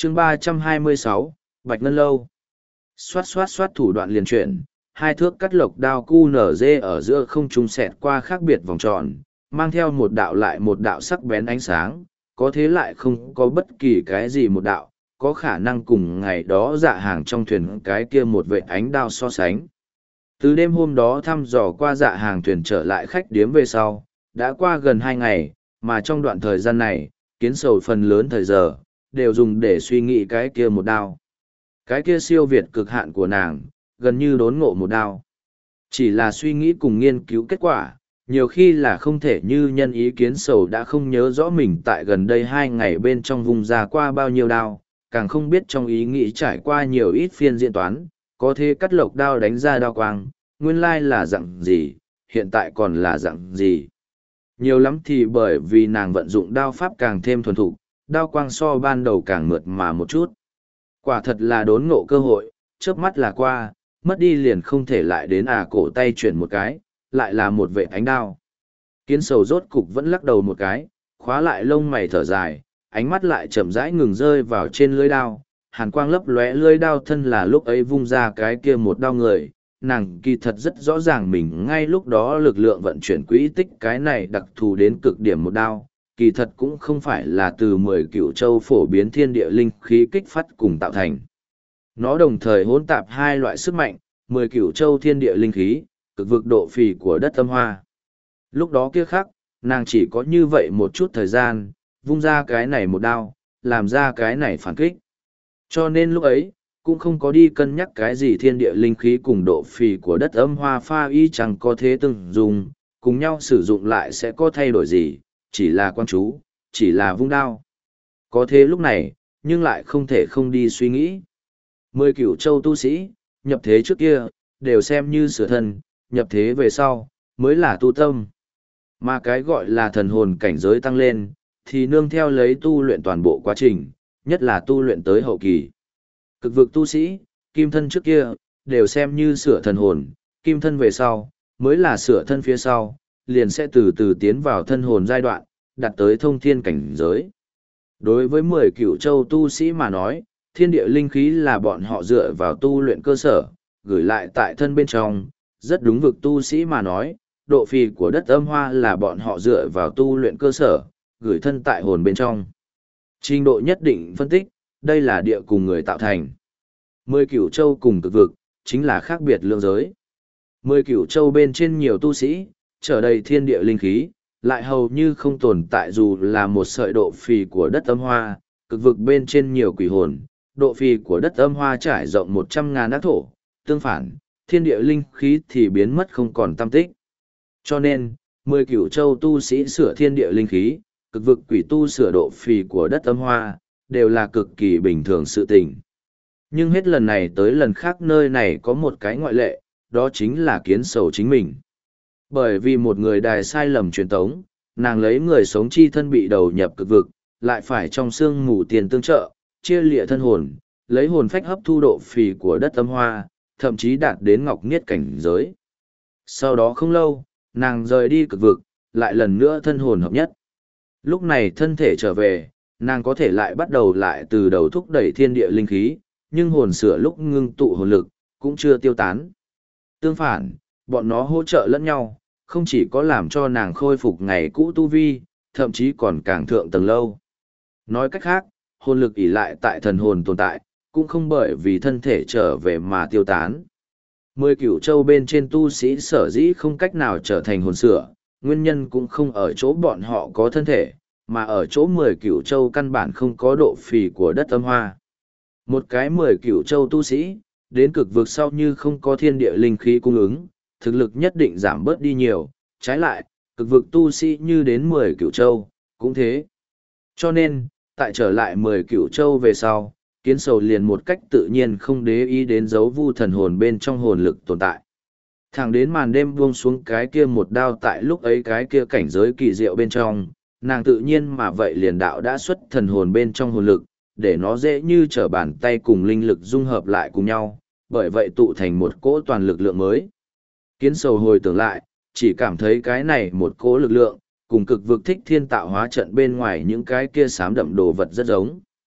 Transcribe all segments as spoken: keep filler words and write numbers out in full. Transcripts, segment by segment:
chương ba trăm hai mươi sáu, Bạch Ngân Lâu. Xoát xoát xoát thủ đoạn liền chuyển, hai thước cắt lộc đao cu nở dê ở giữa không trung xẹt qua khác biệt vòng tròn, mang theo một đạo lại một đạo sắc bén ánh sáng, có thế lại không có bất kỳ cái gì một đạo, có khả năng cùng ngày đó dạ hàng trong thuyền cái kia một vệ ánh đao so sánh. Từ đêm hôm đó thăm dò qua dạ hàng thuyền trở lại khách điếm về sau, đã qua gần hai ngày, mà trong đoạn thời gian này, kiến sầu phần lớn thời giờ, đều dùng để suy nghĩ cái kia một đao. Cái kia siêu việt cực hạn của nàng, gần như đốn ngộ một đao. Chỉ là suy nghĩ cùng nghiên cứu kết quả, nhiều khi là không thể như nhân ý kiến sầu đã không nhớ rõ mình tại gần đây hai ngày bên trong vùng ra qua bao nhiêu đao, càng không biết trong ý nghĩ trải qua nhiều ít phiên diễn toán, có thể cắt lộc đao đánh ra đao quang, nguyên lai là dạng gì, hiện tại còn là dạng gì. Nhiều lắm thì bởi vì nàng vận dụng đao pháp càng thêm thuần thục, đao quang so ban đầu càng mượt mà một chút. Quả thật là đốn ngộ cơ hội, chớp mắt là qua, mất đi liền không thể lại đến à cổ tay chuyển một cái, lại là một vệ ánh đao. Kiến sầu rốt cục vẫn lắc đầu một cái, khóa lại lông mày thở dài, ánh mắt lại chậm rãi ngừng rơi vào trên lưỡi đao, hàn quang lấp lóe lưỡi đao thân là lúc ấy vung ra cái kia một đao người, nàng kỳ thật rất rõ ràng mình ngay lúc đó lực lượng vận chuyển quỹ tích cái này đặc thù đến cực điểm một đao, kỳ thật cũng không phải là từ mười cựu châu phổ biến thiên địa linh khí kích phát cùng tạo thành. Nó đồng thời hỗn tạp hai loại sức mạnh, mười cựu châu thiên địa linh khí, cực vực độ phì của đất âm hoa. Lúc đó kia khắc, nàng chỉ có như vậy một chút thời gian, vung ra cái này một đao, làm ra cái này phản kích. Cho nên lúc ấy, cũng không có đi cân nhắc cái gì thiên địa linh khí cùng độ phì của đất âm hoa pha y chẳng có thế từng dùng, cùng nhau sử dụng lại sẽ có thay đổi gì, chỉ là quan chú, chỉ là vung đao. Có thế lúc này, nhưng lại không thể không đi suy nghĩ. Mười cửu châu tu sĩ, nhập thế trước kia, đều xem như sửa thân, nhập thế về sau, mới là tu tâm. Mà cái gọi là thần hồn cảnh giới tăng lên, thì nương theo lấy tu luyện toàn bộ quá trình, nhất là tu luyện tới hậu kỳ. Cực vực tu sĩ, kim thân trước kia, đều xem như sửa thần hồn, kim thân về sau, mới là sửa thân phía sau, liền sẽ từ từ tiến vào thân hồn giai đoạn, đạt tới thông thiên cảnh giới. Đối với mười cửu châu tu sĩ mà nói, thiên địa linh khí là bọn họ dựa vào tu luyện cơ sở, gửi lại tại thân bên trong, rất đúng vực tu sĩ mà nói, độ phì của đất âm hoa là bọn họ dựa vào tu luyện cơ sở, gửi thân tại hồn bên trong. Trình độ nhất định phân tích, đây là địa cùng người tạo thành. Mười cửu châu cùng cực vực, chính là khác biệt lượng giới. Mười cửu châu bên trên nhiều tu sĩ, trở đầy thiên địa linh khí, lại hầu như không tồn tại dù là một sợi độ phì của đất âm hoa, cực vực bên trên nhiều quỷ hồn, độ phì của đất âm hoa trải rộng một trăm ngàn ác thổ, tương phản, thiên địa linh khí thì biến mất không còn tăm tích. Cho nên, mười cửu châu tu sĩ sửa thiên địa linh khí, cực vực quỷ tu sửa độ phì của đất âm hoa, đều là cực kỳ bình thường sự tình. Nhưng hết lần này tới lần khác nơi này có một cái ngoại lệ, đó chính là kiến sầu chính mình. Bởi vì một người đài sai lầm truyền tống, nàng lấy người sống chi thân bị đầu nhập cực vực, lại phải trong xương mù tiền tương trợ, chia lịa thân hồn, lấy hồn phách hấp thu độ phì của đất âm hoa, thậm chí đạt đến ngọc niết cảnh giới. Sau đó không lâu, nàng rời đi cực vực, lại lần nữa thân hồn hợp nhất. Lúc này thân thể trở về, nàng có thể lại bắt đầu lại từ đầu thúc đẩy thiên địa linh khí, nhưng hồn sửa lúc ngưng tụ hồn lực, cũng chưa tiêu tán. Tương phản, bọn nó hỗ trợ lẫn nhau, không chỉ có làm cho nàng khôi phục ngày cũ tu vi, thậm chí còn càng thượng tầng lâu. Nói cách khác, hồn lực ỷ lại tại thần hồn tồn tại, cũng không bởi vì thân thể trở về mà tiêu tán. Mười cửu châu bên trên tu sĩ sở dĩ không cách nào trở thành hồn sửa, nguyên nhân cũng không ở chỗ bọn họ có thân thể, mà ở chỗ mười cửu châu căn bản không có độ phì của đất âm hoa. Một cái mười cửu châu tu sĩ, đến cực vực sau như không có thiên địa linh khí cung ứng, thực lực nhất định giảm bớt đi nhiều, trái lại, cực vực tu sĩ như đến mười cửu châu, cũng thế. Cho nên, tại trở lại mười cửu châu về sau, kiến sầu liền một cách tự nhiên không để ý đến dấu vu thần hồn bên trong hồn lực tồn tại. Thẳng đến màn đêm buông xuống cái kia một đao tại lúc ấy cái kia cảnh giới kỳ diệu bên trong, nàng tự nhiên mà vậy liền đạo đã xuất thần hồn bên trong hồn lực, để nó dễ như trở bàn tay cùng linh lực dung hợp lại cùng nhau, bởi vậy tụ thành một cỗ toàn lực lượng mới. Kiến sầu hồi tưởng lại, chỉ cảm thấy cái này một cỗ lực lượng, cùng cực vực thích thiên tạo hóa trận bên ngoài những cái kia xám đậm đồ vật rất giống.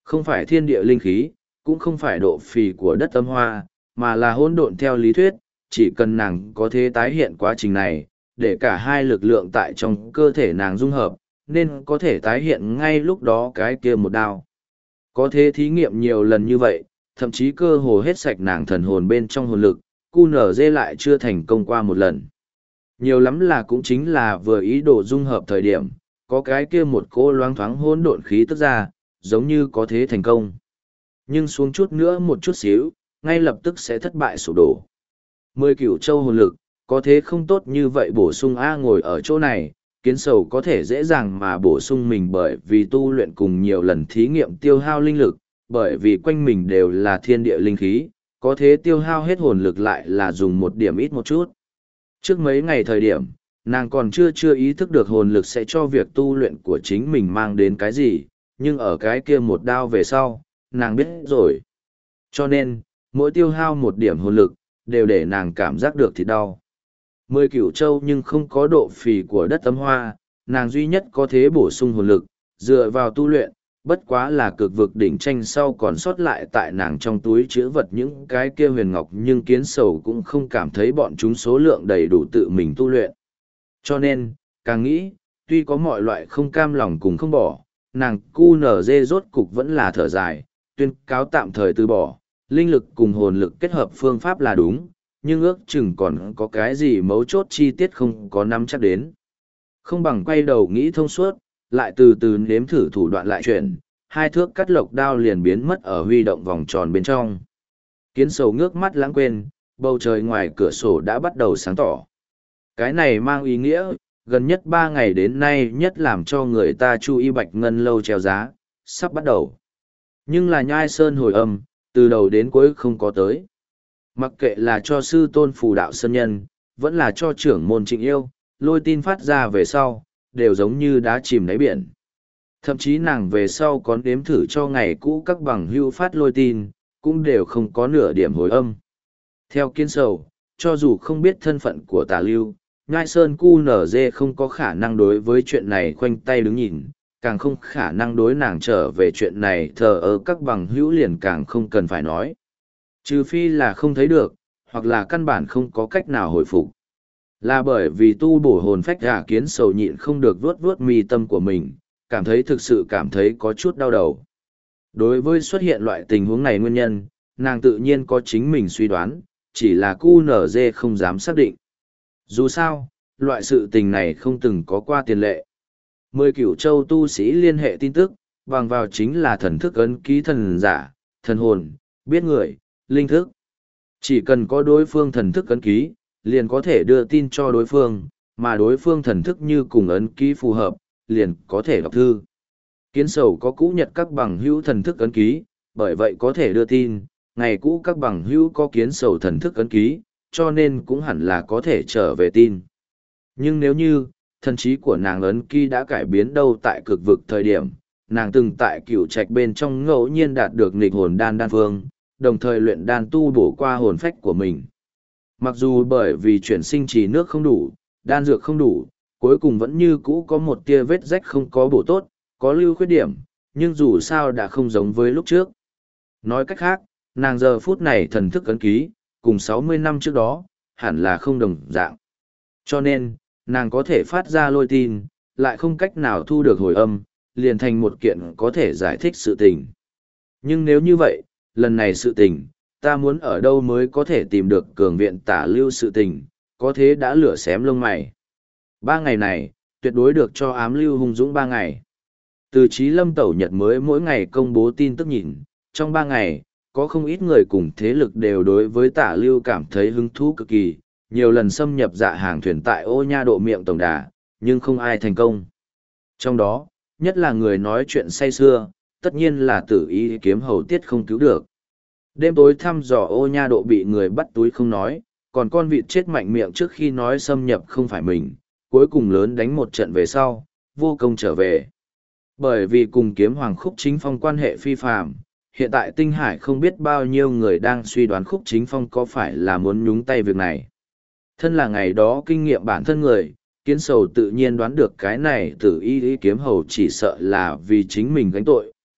Không phải thiên địa linh khí, cũng không phải độ phì của đất âm hoa, mà là hỗn độn theo lý thuyết, chỉ cần nàng có thể tái hiện quá trình này, để cả hai lực lượng tại trong cơ thể nàng dung hợp, nên có thể tái hiện ngay lúc đó cái kia một đao. Có thể thí nghiệm nhiều lần như vậy, thậm chí cơ hồ hết sạch nàng thần hồn bên trong hồn lực, cu nở dê lại chưa thành công qua một lần. Nhiều lắm là cũng chính là vừa ý đồ dung hợp thời điểm, có cái kia một cô loáng thoáng hỗn độn khí tức ra, giống như có thế thành công. Nhưng xuống chút nữa một chút xíu, ngay lập tức sẽ thất bại sụp đổ. Mười cửu châu hồn lực, có thế không tốt như vậy bổ sung A ngồi ở chỗ này, kiến sầu có thể dễ dàng mà bổ sung mình bởi vì tu luyện cùng nhiều lần thí nghiệm tiêu hao linh lực, bởi vì quanh mình đều là thiên địa linh khí, có thế tiêu hao hết hồn lực lại là dùng một điểm ít một chút. Trước mấy ngày thời điểm, nàng còn chưa chưa ý thức được hồn lực sẽ cho việc tu luyện của chính mình mang đến cái gì, nhưng ở cái kia một đao về sau, nàng biết rồi. Cho nên, mỗi tiêu hao một điểm hồn lực, đều để nàng cảm giác được thịt đau. Mười cửu châu nhưng không có độ phì của đất âm hoa, nàng duy nhất có thế bổ sung hồn lực, dựa vào tu luyện, bất quá là cực vực đỉnh tranh sau còn sót lại tại nàng trong túi chứa vật những cái kia huyền ngọc, nhưng kiến sầu cũng không cảm thấy bọn chúng số lượng đầy đủ tự mình tu luyện. Cho nên, càng nghĩ, tuy có mọi loại không cam lòng cùng không bỏ, nàng cu nở dê rốt cục vẫn là thở dài, tuyên cáo tạm thời từ bỏ, linh lực cùng hồn lực kết hợp phương pháp là đúng, nhưng ước chừng còn có cái gì mấu chốt chi tiết không có nắm chắc đến. Không bằng quay đầu nghĩ thông suốt, lại từ từ nếm thử thủ đoạn lại chuyển, hai thước cắt lộc đao liền biến mất ở huy động vòng tròn bên trong. Kiến sầu ngước mắt lãng quên, bầu trời ngoài cửa sổ đã bắt đầu sáng tỏ. Cái này mang ý nghĩa, gần nhất ba ngày đến nay nhất làm cho người ta chú ý bạch ngân lâu treo giá, sắp bắt đầu. Nhưng là nhai sơn hồi âm, từ đầu đến cuối không có tới. Mặc kệ là cho sư tôn phù đạo sơn nhân, vẫn là cho trưởng môn trịnh yêu, lôi tin phát ra về sau, đều giống như đá chìm đáy biển. Thậm chí nàng về sau có đếm thử cho ngày cũ các bằng hưu phát lôi tin, cũng đều không có nửa điểm hồi âm. Theo kiên sầu, cho dù không biết thân phận của tà lưu, Nhai Sơn cu nở dê không có khả năng đối với chuyện này khoanh tay đứng nhìn, càng không khả năng đối nàng trở về chuyện này thờ ơ các bằng hữu liền càng không cần phải nói. Trừ phi là không thấy được, hoặc là căn bản không có cách nào hồi phục. Là bởi vì tu bổ hồn phách gà kiến sầu nhịn không được vuốt vuốt mi tâm của mình, cảm thấy thực sự cảm thấy có chút đau đầu. Đối với xuất hiện loại tình huống này nguyên nhân, nàng tự nhiên có chính mình suy đoán, chỉ là cu nở dê không dám xác định. Dù sao, loại sự tình này không từng có qua tiền lệ. Mười cửu châu tu sĩ liên hệ tin tức, bằng vào chính là thần thức ấn ký thần giả, thần hồn, biết người, linh thức. Chỉ cần có đối phương thần thức ấn ký, liền có thể đưa tin cho đối phương, mà đối phương thần thức như cùng ấn ký phù hợp, liền có thể đọc thư. Kiến sầu có cũ nhật các bằng hữu thần thức ấn ký, bởi vậy có thể đưa tin, ngày cũ các bằng hữu có kiến sầu thần thức ấn ký, cho nên cũng hẳn là có thể trở về tin. Nhưng nếu như, thần trí của nàng ấn ký đã cải biến đâu tại cực vực thời điểm, nàng từng tại cửu trạch bên trong ngẫu nhiên đạt được nghịch hồn đan đan phương, đồng thời luyện đan tu bổ qua hồn phách của mình. Mặc dù bởi vì chuyển sinh trì nước không đủ, đan dược không đủ, cuối cùng vẫn như cũ có một tia vết rách không có bổ tốt, có lưu khuyết điểm, nhưng dù sao đã không giống với lúc trước. Nói cách khác, nàng giờ phút này thần thức ấn ký, cùng sáu mươi năm trước đó, hẳn là không đồng dạng. Cho nên, nàng có thể phát ra lôi tin, lại không cách nào thu được hồi âm, liền thành một kiện có thể giải thích sự tình. Nhưng nếu như vậy, lần này sự tình, ta muốn ở đâu mới có thể tìm được cường viện tả lưu sự tình, có thế đã lửa xém lông mày. Ba ngày này, tuyệt đối được cho ám lưu hung dũng ba ngày. Từ Chí Lâm Tẩu Nhật mới mỗi ngày công bố tin tức nhìn, trong ba ngày, có không ít người cùng thế lực đều đối với tả lưu cảm thấy hứng thú cực kỳ, nhiều lần xâm nhập dạ hàng thuyền tại ô nha độ miệng tổng đà, nhưng không ai thành công. Trong đó, nhất là người nói chuyện say xưa, tất nhiên là tử ý kiếm hầu tiết không cứu được. Đêm tối thăm dò ô nha độ bị người bắt túi không nói, còn con vịt chết mạnh miệng trước khi nói xâm nhập không phải mình, cuối cùng lớn đánh một trận về sau, vô công trở về. Bởi vì cùng kiếm hoàng khúc chính phong quan hệ phi phàm, hiện tại tinh hải không biết bao nhiêu người đang suy đoán khúc chính phong có phải là muốn nhúng tay việc này. Thân là ngày đó kinh nghiệm bản thân người, kiến sầu tự nhiên đoán được cái này từ y y kiếm hầu chỉ sợ là vì chính mình gánh tội,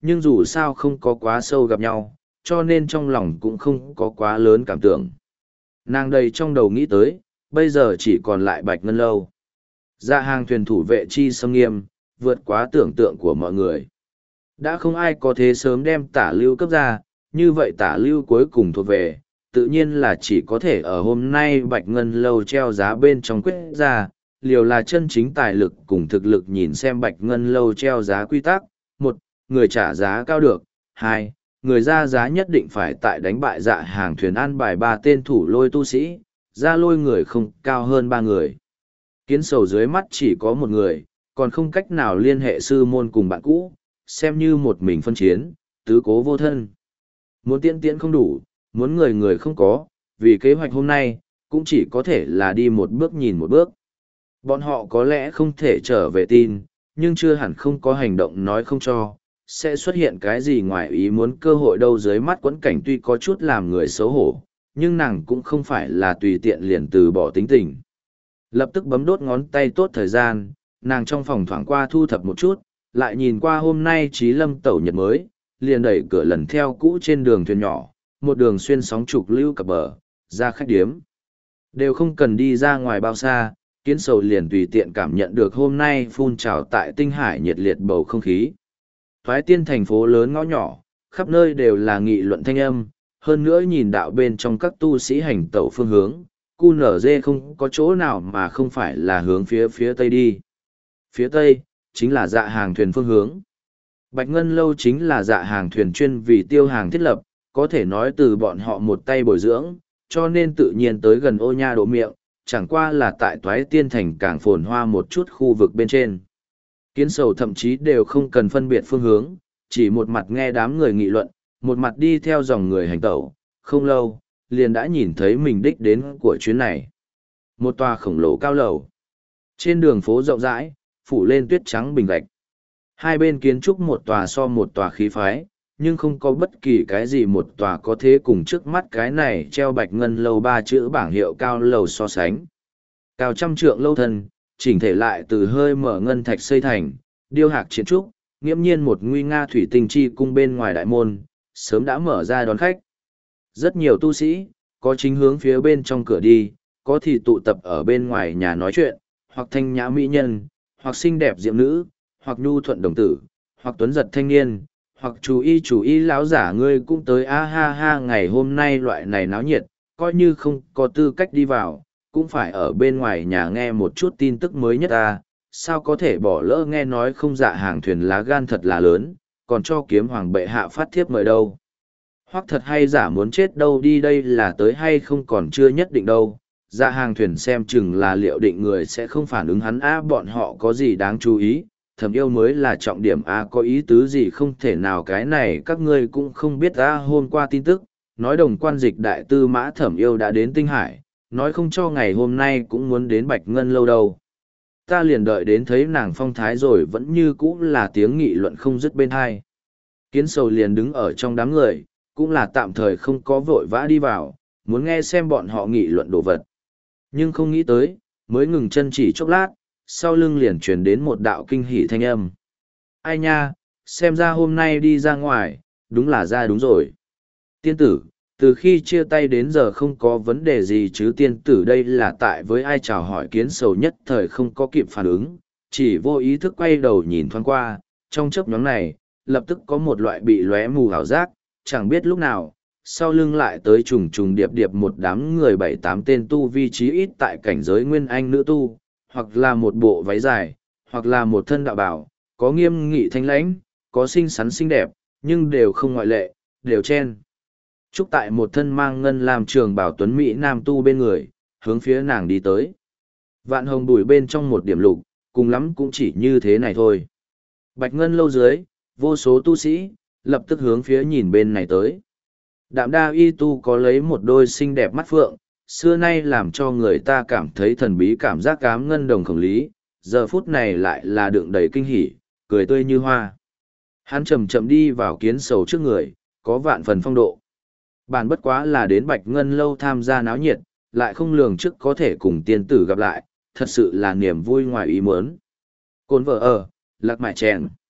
nhưng dù sao không có quá sâu gặp nhau, cho nên trong lòng cũng không có quá lớn cảm tưởng. Nàng đầy trong đầu nghĩ tới, bây giờ chỉ còn lại Bạch Ngân Lâu. Dạ hàng thuyền thủ vệ chi sâm nghiêm, vượt quá tưởng tượng của mọi người. Đã không ai có thế sớm đem tả lưu cấp ra, như vậy tả lưu cuối cùng thuộc về, tự nhiên là chỉ có thể ở hôm nay Bạch Ngân Lâu treo giá bên trong quyết ra, liều là chân chính tài lực cùng thực lực nhìn xem Bạch Ngân Lâu treo giá quy tắc. Một, người trả giá cao được. Hai, người ra giá nhất định phải tại đánh bại dạ hàng thuyền an bài ba tên thủ lôi tu sĩ, ra lôi người không cao hơn ba người. Kiến sầu dưới mắt chỉ có một người, còn không cách nào liên hệ sư môn cùng bạn cũ, xem như một mình phân chiến, tứ cố vô thân. Muốn tiễn tiễn không đủ, muốn người người không có, vì kế hoạch hôm nay, cũng chỉ có thể là đi một bước nhìn một bước. Bọn họ có lẽ không thể trở về tin, nhưng chưa hẳn không có hành động nói không cho, sẽ xuất hiện cái gì ngoài ý muốn cơ hội đâu. Dưới mắt quẫn cảnh tuy có chút làm người xấu hổ, nhưng nàng cũng không phải là tùy tiện liền từ bỏ tính tình. Lập tức bấm đốt ngón tay tốt thời gian, nàng trong phòng thoảng qua thu thập một chút, lại nhìn qua hôm nay Trí Lâm tẩu nhật mới, liền đẩy cửa lần theo cũ trên đường thuyền nhỏ, một đường xuyên sóng trục lưu cập bờ, ra khách điếm. Đều không cần đi ra ngoài bao xa, Kiến Sầu liền tùy tiện cảm nhận được hôm nay phun trào tại tinh hải nhiệt liệt bầu không khí. Thoái tiên thành phố lớn ngõ nhỏ, khắp nơi đều là nghị luận thanh âm, hơn nữa nhìn đạo bên trong các tu sĩ hành tẩu phương hướng, cu nở dê không có chỗ nào mà không phải là hướng phía phía tây đi. Phía tây, chính là dạ hàng thuyền phương hướng. Bạch Ngân Lâu chính là dạ hàng thuyền chuyên vì tiêu hàng thiết lập, có thể nói từ bọn họ một tay bồi dưỡng, cho nên tự nhiên tới gần ô nha độ miệng, chẳng qua là tại Toái Tiên Thành càng phồn hoa một chút khu vực bên trên. Kiến Sầu thậm chí đều không cần phân biệt phương hướng, chỉ một mặt nghe đám người nghị luận, một mặt đi theo dòng người hành tẩu, không lâu, liền đã nhìn thấy mình đích đến của chuyến này. Một tòa khổng lồ cao lầu. Trên đường phố rộng rãi, phủ lên tuyết trắng bình gạch. Hai bên kiến trúc một tòa so một tòa khí phái, nhưng không có bất kỳ cái gì một tòa có thế cùng trước mắt cái này treo Bạch Ngân Lâu ba chữ bảng hiệu cao lầu so sánh. Cao trăm trượng lâu thân, chỉnh thể lại từ hơi mở ngân thạch xây thành, điêu hạc chiến trúc, nghiễm nhiên một nguy nga thủy tinh chi cung bên ngoài đại môn, sớm đã mở ra đón khách. Rất nhiều tu sĩ, có chính hướng phía bên trong cửa đi, có thì tụ tập ở bên ngoài nhà nói chuyện, hoặc thanh nhã mỹ nhân, hoặc xinh đẹp diệm nữ, hoặc nhu thuận đồng tử, hoặc tuấn giật thanh niên, hoặc chú y chú y lão giả ngươi cũng tới a ha ha. Ngày hôm nay loại này náo nhiệt, coi như không có tư cách đi vào, cũng phải ở bên ngoài nhà nghe một chút tin tức mới nhất ta, sao có thể bỏ lỡ nghe nói không. Dạ hàng thuyền lá gan thật là lớn, còn cho kiếm hoàng bệ hạ phát thiếp mời đâu. Hoặc thật hay giả muốn chết đâu đi, đây là tới hay không còn chưa nhất định đâu. Dạ hàng thuyền xem chừng là liệu định người sẽ không phản ứng hắn a, bọn họ có gì đáng chú ý, thẩm yêu mới là trọng điểm a, có ý tứ gì không thể nào cái này các ngươi cũng không biết a. Hôm qua tin tức, nói đồng quan dịch đại tư mã thẩm yêu đã đến Tinh Hải, nói không cho ngày hôm nay cũng muốn đến Bạch Ngân Lâu đâu. Ta liền đợi đến thấy nàng phong thái rồi vẫn như cũ là tiếng nghị luận không dứt bên hai. Kiến Sầu liền đứng ở trong đám người, cũng là tạm thời không có vội vã đi vào, muốn nghe xem bọn họ nghị luận đồ vật. Nhưng không nghĩ tới, mới ngừng chân chỉ chốc lát, sau lưng liền truyền đến một đạo kinh hỉ thanh âm. Ai nha, xem ra hôm nay đi ra ngoài, đúng là ra đúng rồi. Tiên tử, từ khi chia tay đến giờ không có vấn đề gì chứ? Tiên tử đây là tại với ai chào hỏi? Kiến Sầu nhất thời không có kịp phản ứng, chỉ vô ý thức quay đầu nhìn thoáng qua, trong chớp nhoáng này, lập tức có một loại bị lóe mù ảo giác, chẳng biết lúc nào, sau lưng lại tới trùng trùng điệp điệp một đám người bảy tám tên tu vi trí ít tại cảnh giới nguyên anh nữ tu, hoặc là một bộ váy dài, hoặc là một thân đạo bảo, có nghiêm nghị thanh lãnh, có xinh xắn xinh đẹp, nhưng đều không ngoại lệ, đều chen chúc tại một thân mang ngân làm trường bảo tuấn mỹ nam tu bên người, hướng phía nàng đi tới. Vạn hồng bùi bên trong một điểm lục, cùng lắm cũng chỉ như thế này thôi. Bạch Ngân Lâu dưới, vô số tu sĩ, lập tức hướng phía nhìn bên này tới. Đạm đa y tu có lấy một đôi xinh đẹp mắt phượng, xưa nay làm cho người ta cảm thấy thần bí cảm giác cám ngân đồng khổng lý, giờ phút này lại là đựng đầy kinh hỉ, cười tươi như hoa. Hắn chậm chậm đi vào Kiến Sầu trước người, có vạn phần phong độ. Bản bất quá là đến Bạch Ngân Lâu tham gia náo nhiệt, lại không lường trước có thể cùng tiên tử gặp lại, thật sự là niềm vui ngoài ý muốn. Cồn vợ ở, lạc mại chèn.